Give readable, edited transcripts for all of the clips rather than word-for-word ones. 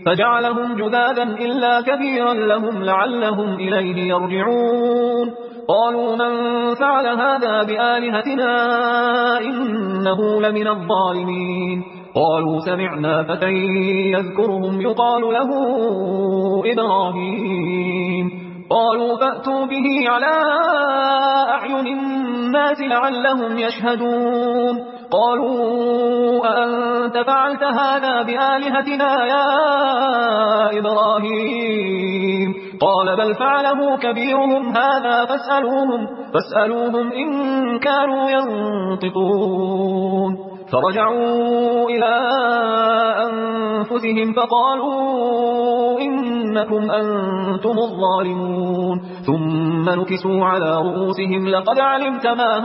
فجعلهم جذاذا إلا كبيرا لهم لعلهم إليه يرجعون قالوا من فعل هذا بآلهتنا إنه لمن الظالمين قالوا سمعنا فتى يذكرهم يقال له إبراهيم قالوا فأتوا به على أعين الناس لعلهم يشهدون قالوا أأنت فعلت هذا بآلهتنا يا إبراهيم قال بل فعله كبيرهم هذا فاسألوهم إن كانوا ينطقون فرجعوا إلى أنفسهم فقالوا إنكم أنتم الظالمون ثم نكسوا على رؤوسهم لقد علمت ما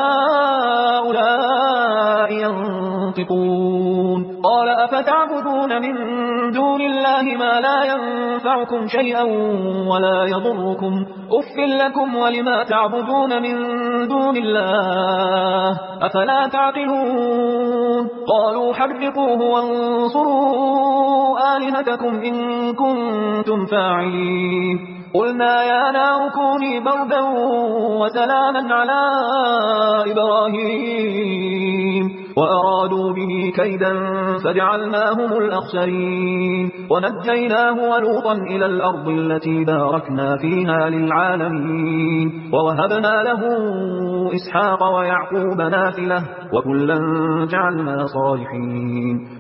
هؤلاء ينطقون قال أفتعبدون من دون الله ما لا ينفعكم شيئا ولا يضركم أف لكم ولما تعبدون من دون الله أفلا تعقلون قالوا حرقوه وانصروا آلهتكم إن كنتم فاعلين قلنا يا نار كوني بردا وسلاما على إبراهيم وأرادوا به كيدا فجعلناهم الأخسرين ونجيناه ولوطا إلى الأرض التي باركنا فيها للعالمين ووهبنا له إسحاق ويعقوب نافلة وكلا جعلنا صالحين